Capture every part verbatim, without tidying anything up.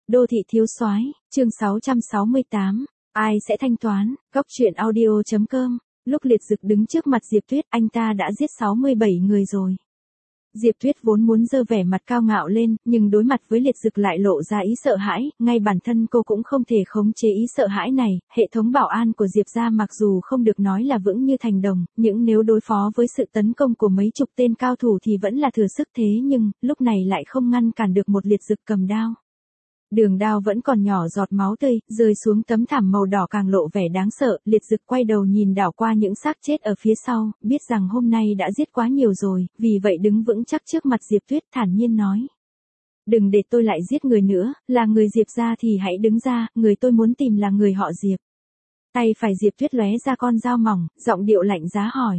Đô thị thiếu soái, chương sáu trăm sáu mươi tám, ai sẽ thanh toán, góc truyện audio.com, lúc Liệt Dực đứng trước mặt Diệp Tuyết, anh ta đã giết sáu mươi bảy người rồi. Diệp Tuyết vốn muốn giơ vẻ mặt cao ngạo lên, nhưng đối mặt với Liệt Dực lại lộ ra ý sợ hãi, ngay bản thân cô cũng không thể khống chế ý sợ hãi này, hệ thống bảo an của Diệp gia mặc dù không được nói là vững như thành đồng, nhưng nếu đối phó với sự tấn công của mấy chục tên cao thủ thì vẫn là thừa sức thế nhưng, lúc này lại không ngăn cản được một Liệt Dực cầm đao. Đường đao vẫn còn nhỏ giọt máu tươi, rơi xuống tấm thảm màu đỏ càng lộ vẻ đáng sợ, Liệt Dực quay đầu nhìn đảo qua những xác chết ở phía sau, biết rằng hôm nay đã giết quá nhiều rồi, vì vậy đứng vững chắc trước mặt Diệp Tuyết thản nhiên nói. Đừng để tôi lại giết người nữa, là người Diệp gia thì hãy đứng ra, người tôi muốn tìm là người họ Diệp. Tay phải Diệp Tuyết lóe ra con dao mỏng, giọng điệu lạnh giá hỏi.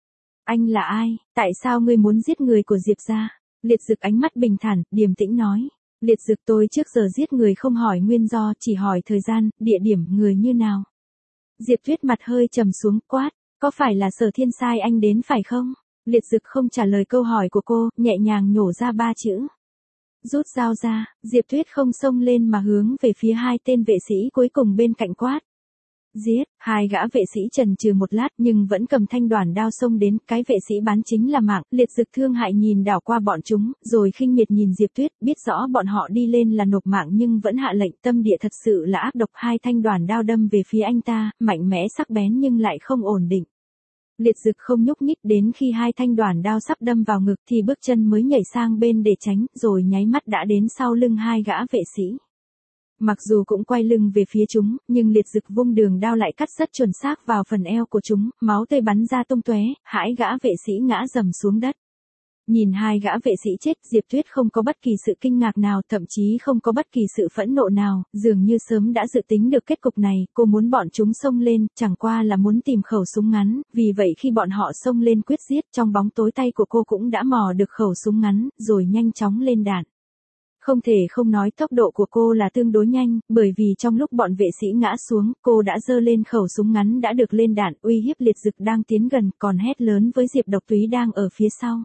Anh là ai, tại sao ngươi muốn giết người của Diệp gia? Liệt Dực ánh mắt bình thản, điềm tĩnh nói. Liệt Dực tôi trước giờ giết người không hỏi nguyên do, chỉ hỏi thời gian, địa điểm, người như nào. Diệp Tuyết mặt hơi trầm xuống, quát, có phải là Sở Thiên sai anh đến phải không? Liệt Dực không trả lời câu hỏi của cô, nhẹ nhàng nhổ ra ba chữ. Rút dao ra, Diệp Tuyết không xông lên mà hướng về phía hai tên vệ sĩ cuối cùng bên cạnh quát. Giết, hai gã vệ sĩ chần chừ một lát nhưng vẫn cầm thanh đoản đao xông đến, cái vệ sĩ bán chính là mạng, Liệt Dực thương hại nhìn đảo qua bọn chúng, rồi khinh miệt nhìn Diệp Tuyết, biết rõ bọn họ đi lên là nộp mạng nhưng vẫn hạ lệnh, tâm địa thật sự là ác độc, hai thanh đoản đao đâm về phía anh ta, mạnh mẽ sắc bén nhưng lại không ổn định. Liệt Dực không nhúc nhích đến khi hai thanh đoản đao sắp đâm vào ngực thì bước chân mới nhảy sang bên để tránh, rồi nháy mắt đã đến sau lưng hai gã vệ sĩ. Mặc dù cũng quay lưng về phía chúng, nhưng Liệt Dực vung đường đao lại cắt rất chuẩn xác vào phần eo của chúng, máu tươi bắn ra tung tóe, hãi gã vệ sĩ ngã rầm xuống đất. Nhìn hai gã vệ sĩ chết, Diệp Tuyết không có bất kỳ sự kinh ngạc nào, thậm chí không có bất kỳ sự phẫn nộ nào, dường như sớm đã dự tính được kết cục này, cô muốn bọn chúng xông lên, chẳng qua là muốn tìm khẩu súng ngắn, vì vậy khi bọn họ xông lên quyết giết, trong bóng tối tay của cô cũng đã mò được khẩu súng ngắn, rồi nhanh chóng lên đạn. Không thể không nói tốc độ của cô là tương đối nhanh, bởi vì trong lúc bọn vệ sĩ ngã xuống, cô đã giơ lên khẩu súng ngắn đã được lên đạn, uy hiếp Liệt Dực đang tiến gần, còn hét lớn với Diệp Độc Túy đang ở phía sau.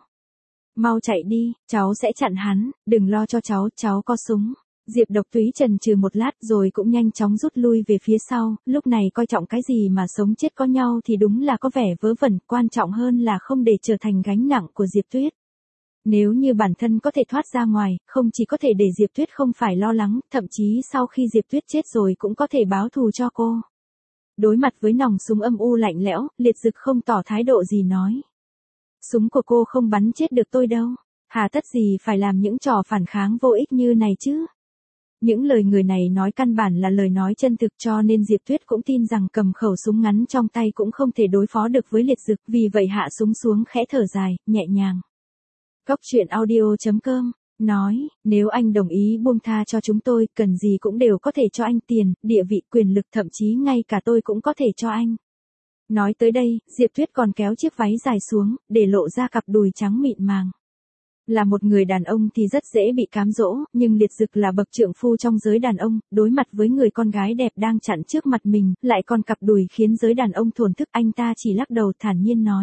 Mau chạy đi, cháu sẽ chặn hắn, đừng lo cho cháu, cháu có súng. Diệp Độc Túy chần chừ một lát rồi cũng nhanh chóng rút lui về phía sau, lúc này coi trọng cái gì mà sống chết có nhau thì đúng là có vẻ vớ vẩn, quan trọng hơn là không để trở thành gánh nặng của Diệp Tuyết. Nếu như bản thân có thể thoát ra ngoài, không chỉ có thể để Diệp Tuyết không phải lo lắng, thậm chí sau khi Diệp Tuyết chết rồi cũng có thể báo thù cho cô. Đối mặt với nòng súng âm u lạnh lẽo, Liệt Dực không tỏ thái độ gì nói. Súng của cô không bắn chết được tôi đâu, hà tất gì phải làm những trò phản kháng vô ích như này chứ. Những lời người này nói căn bản là lời nói chân thực cho nên Diệp Tuyết cũng tin rằng cầm khẩu súng ngắn trong tay cũng không thể đối phó được với Liệt Dực, vì vậy hạ súng xuống khẽ thở dài, nhẹ nhàng. Góc truyện audio.com, nói, nếu anh đồng ý buông tha cho chúng tôi, cần gì cũng đều có thể cho anh tiền, địa vị, quyền lực, thậm chí ngay cả tôi cũng có thể cho anh. Nói tới đây, Diệp Tuyết còn kéo chiếc váy dài xuống, để lộ ra cặp đùi trắng mịn màng. Là một người đàn ông thì rất dễ bị cám dỗ, nhưng Liệt Dực là bậc trượng phu trong giới đàn ông, đối mặt với người con gái đẹp đang chặn trước mặt mình, lại còn cặp đùi khiến giới đàn ông thổn thức, anh ta chỉ lắc đầu thản nhiên nói.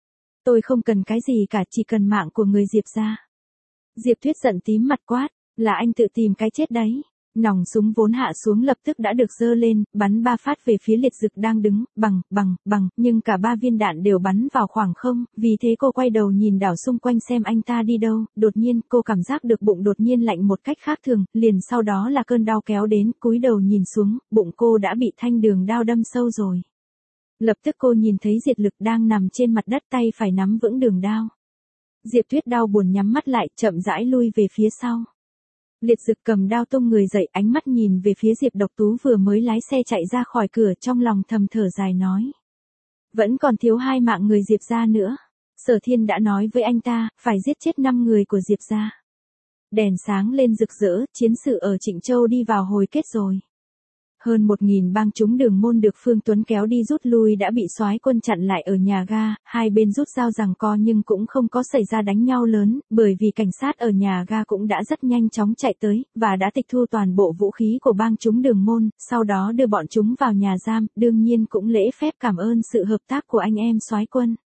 Tôi không cần cái gì cả, chỉ cần mạng của người Diệp gia. Diệp Tuyết giận tím mặt quát, là anh tự tìm cái chết đấy. Nòng súng vốn hạ xuống lập tức đã được giơ lên, bắn ba phát về phía Liệt Dực đang đứng, bằng, bằng, bằng, nhưng cả ba viên đạn đều bắn vào khoảng không, vì thế cô quay đầu nhìn đảo xung quanh xem anh ta đi đâu, đột nhiên cô cảm giác được bụng đột nhiên lạnh một cách khác thường, liền sau đó là cơn đau kéo đến, cúi đầu nhìn xuống, bụng cô đã bị thanh đường đao đâm sâu rồi. Lập tức cô nhìn thấy Diệt Lực đang nằm trên mặt đất, tay phải nắm vững đường đao. Diệp Tuyết đau buồn nhắm mắt lại, chậm rãi lui về phía sau. Liệt Dực cầm đao tung người dậy, ánh mắt nhìn về phía Diệp Độc Tú vừa mới lái xe chạy ra khỏi cửa, trong lòng thầm thở dài nói. Vẫn còn thiếu hai mạng người Diệp gia nữa. Sở Thiên đã nói với anh ta, phải giết chết năm người của Diệp gia. Đèn sáng lên rực rỡ, chiến sự ở Trịnh Châu đi vào hồi kết rồi. Hơn một nghìn bang chúng Đường Môn được Phương Tuấn kéo đi rút lui đã bị soái quân chặn lại ở nhà ga, hai bên rút dao giằng co nhưng cũng không có xảy ra đánh nhau lớn, bởi vì cảnh sát ở nhà ga cũng đã rất nhanh chóng chạy tới, và đã tịch thu toàn bộ vũ khí của bang chúng Đường Môn, sau đó đưa bọn chúng vào nhà giam, đương nhiên cũng lễ phép cảm ơn sự hợp tác của anh em soái quân.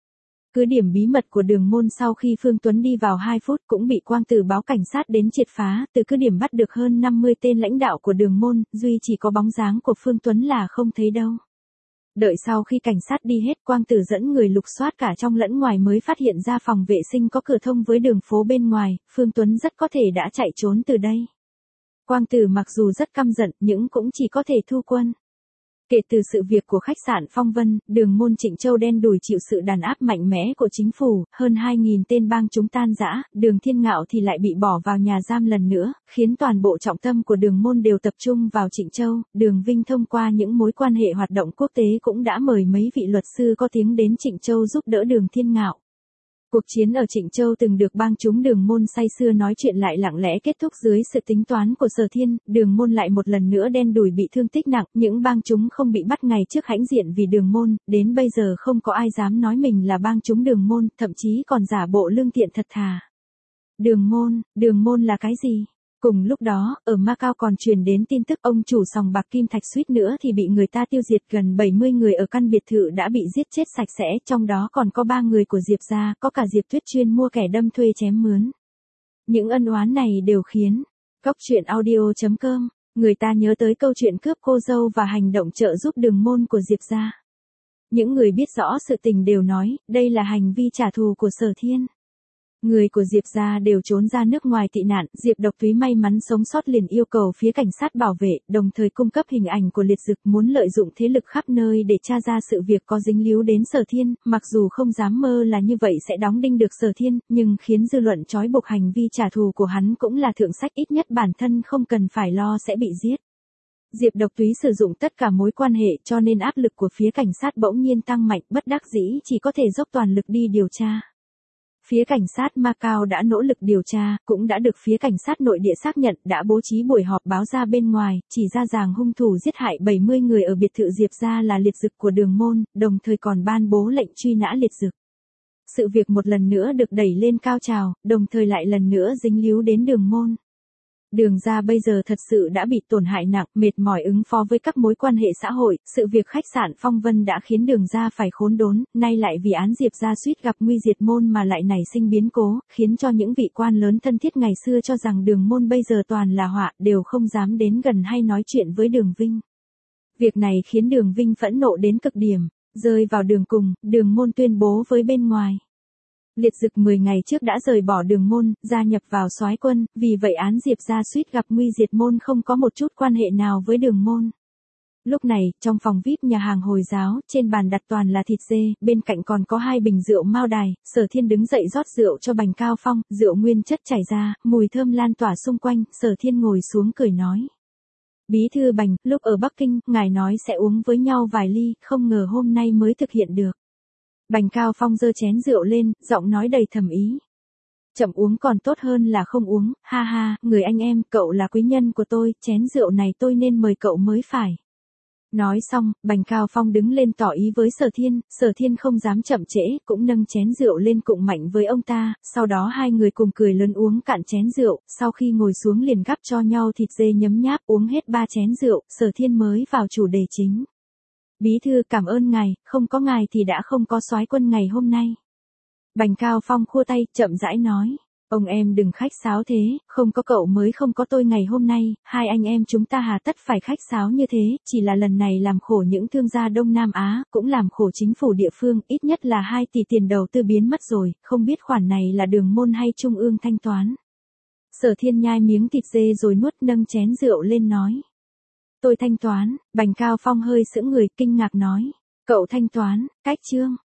Cứ điểm bí mật của Đường Môn sau khi Phương Tuấn đi vào hai phút cũng bị Quang Tử báo cảnh sát đến triệt phá, từ cứ điểm bắt được hơn năm mươi tên lãnh đạo của Đường Môn, duy chỉ có bóng dáng của Phương Tuấn là không thấy đâu. Đợi sau khi cảnh sát đi hết, Quang Tử dẫn người lục soát cả trong lẫn ngoài mới phát hiện ra phòng vệ sinh có cửa thông với đường phố bên ngoài, Phương Tuấn rất có thể đã chạy trốn từ đây. Quang Tử mặc dù rất căm giận nhưng cũng chỉ có thể thu quân. Kể từ sự việc của khách sạn Phong Vân, Đường Môn Trịnh Châu đen đủi chịu sự đàn áp mạnh mẽ của chính phủ, hơn hai nghìn tên bang chúng tan rã, Đường Thiên Ngạo thì lại bị bỏ vào nhà giam lần nữa, khiến toàn bộ trọng tâm của Đường Môn đều tập trung vào Trịnh Châu. Đường Vinh thông qua những mối quan hệ hoạt động quốc tế cũng đã mời mấy vị luật sư có tiếng đến Trịnh Châu giúp đỡ Đường Thiên Ngạo. Cuộc chiến ở Trịnh Châu từng được bang chúng Đường Môn say sưa nói chuyện lại lặng lẽ kết thúc dưới sự tính toán của Sở Thiên, Đường Môn lại một lần nữa đen đủi bị thương tích nặng, những bang chúng không bị bắt ngày trước hãnh diện vì Đường Môn, đến bây giờ không có ai dám nói mình là bang chúng Đường Môn, thậm chí còn giả bộ lương thiện thật thà. Đường Môn, Đường Môn là cái gì? Cùng lúc đó, ở Macau còn truyền đến tin tức ông chủ sòng bạc Kim Thạch suýt nữa thì bị người ta tiêu diệt, gần bảy mươi người ở căn biệt thự đã bị giết chết sạch sẽ, trong đó còn có ba người của Diệp gia, có cả Diệp Tuyết chuyên mua kẻ đâm thuê chém mướn. Những ân oán này đều khiến Cốc truyện audio chấm com người ta nhớ tới câu chuyện cướp cô dâu và hành động trợ giúp Đường Môn của Diệp gia. Những người biết rõ sự tình đều nói, đây là hành vi trả thù của Sở Thiên. Người của Diệp gia đều trốn ra nước ngoài tị nạn, Diệp Độc Túy may mắn sống sót liền yêu cầu phía cảnh sát bảo vệ, đồng thời cung cấp hình ảnh của Liệt Dực, muốn lợi dụng thế lực khắp nơi để tra ra sự việc có dính líu đến Sở Thiên, mặc dù không dám mơ là như vậy sẽ đóng đinh được Sở Thiên, nhưng khiến dư luận trói buộc hành vi trả thù của hắn cũng là thượng sách, ít nhất bản thân không cần phải lo sẽ bị giết. Diệp Độc Túy sử dụng tất cả mối quan hệ cho nên áp lực của phía cảnh sát bỗng nhiên tăng mạnh, bất đắc dĩ chỉ có thể dốc toàn lực đi điều tra. Phía cảnh sát Macau đã nỗ lực điều tra, cũng đã được phía cảnh sát nội địa xác nhận, đã bố trí buổi họp báo ra bên ngoài, chỉ ra rằng hung thủ giết hại bảy mươi người ở biệt thự Diệp gia là Liệt Dực của Đường Môn, đồng thời còn ban bố lệnh truy nã Liệt Dực. Sự việc một lần nữa được đẩy lên cao trào, đồng thời lại lần nữa dính líu đến Đường Môn. Đường gia bây giờ thật sự đã bị tổn hại nặng, mệt mỏi ứng phó với các mối quan hệ xã hội, sự việc khách sạn Phong Vân đã khiến Đường gia phải khốn đốn, nay lại vì án Diệp gia suýt gặp nguy diệt môn mà lại nảy sinh biến cố, khiến cho những vị quan lớn thân thiết ngày xưa cho rằng Đường Môn bây giờ toàn là họa, đều không dám đến gần hay nói chuyện với Đường Vinh. Việc này khiến Đường Vinh phẫn nộ đến cực điểm, rơi vào đường cùng, Đường Môn tuyên bố với bên ngoài. Liệt Dực mười ngày trước đã rời bỏ Đường Môn, gia nhập vào soái quân, vì vậy án Diệp gia suýt gặp nguy diệt môn không có một chút quan hệ nào với Đường Môn. Lúc này, trong phòng vi ai pi nhà hàng Hồi giáo, trên bàn đặt toàn là thịt dê, bên cạnh còn có hai bình rượu Mao Đài, Sở Thiên đứng dậy rót rượu cho Bành Cao Phong, rượu nguyên chất chảy ra, mùi thơm lan tỏa xung quanh, Sở Thiên ngồi xuống cười nói. Bí thư Bành, lúc ở Bắc Kinh, ngài nói sẽ uống với nhau vài ly, không ngờ hôm nay mới thực hiện được. Bành Cao Phong giơ chén rượu lên, giọng nói đầy thầm ý. Chậm uống còn tốt hơn là không uống, ha ha, người anh em, cậu là quý nhân của tôi, chén rượu này tôi nên mời cậu mới phải. Nói xong, Bành Cao Phong đứng lên tỏ ý với Sở Thiên, Sở Thiên không dám chậm trễ, cũng nâng chén rượu lên cụng mạnh với ông ta, sau đó hai người cùng cười lớn uống cạn chén rượu, sau khi ngồi xuống liền gắp cho nhau thịt dê nhấm nháp, uống hết ba chén rượu, Sở Thiên mới vào chủ đề chính. Bí thư cảm ơn ngài, không có ngài thì đã không có soái quân ngày hôm nay. Bành Cao Phong khua tay, chậm rãi nói. Ông em đừng khách sáo thế, không có cậu mới không có tôi ngày hôm nay, hai anh em chúng ta hà tất phải khách sáo như thế, chỉ là lần này làm khổ những thương gia Đông Nam Á, cũng làm khổ chính phủ địa phương, ít nhất là hai tỷ tiền đầu tư biến mất rồi, không biết khoản này là Đường Môn hay Trung ương thanh toán. Sở Thiên nhai miếng thịt dê rồi nuốt, nâng chén rượu lên nói. Tôi thanh toán, Bành Cao Phong hơi sững người, kinh ngạc nói. Cậu thanh toán, cách chương.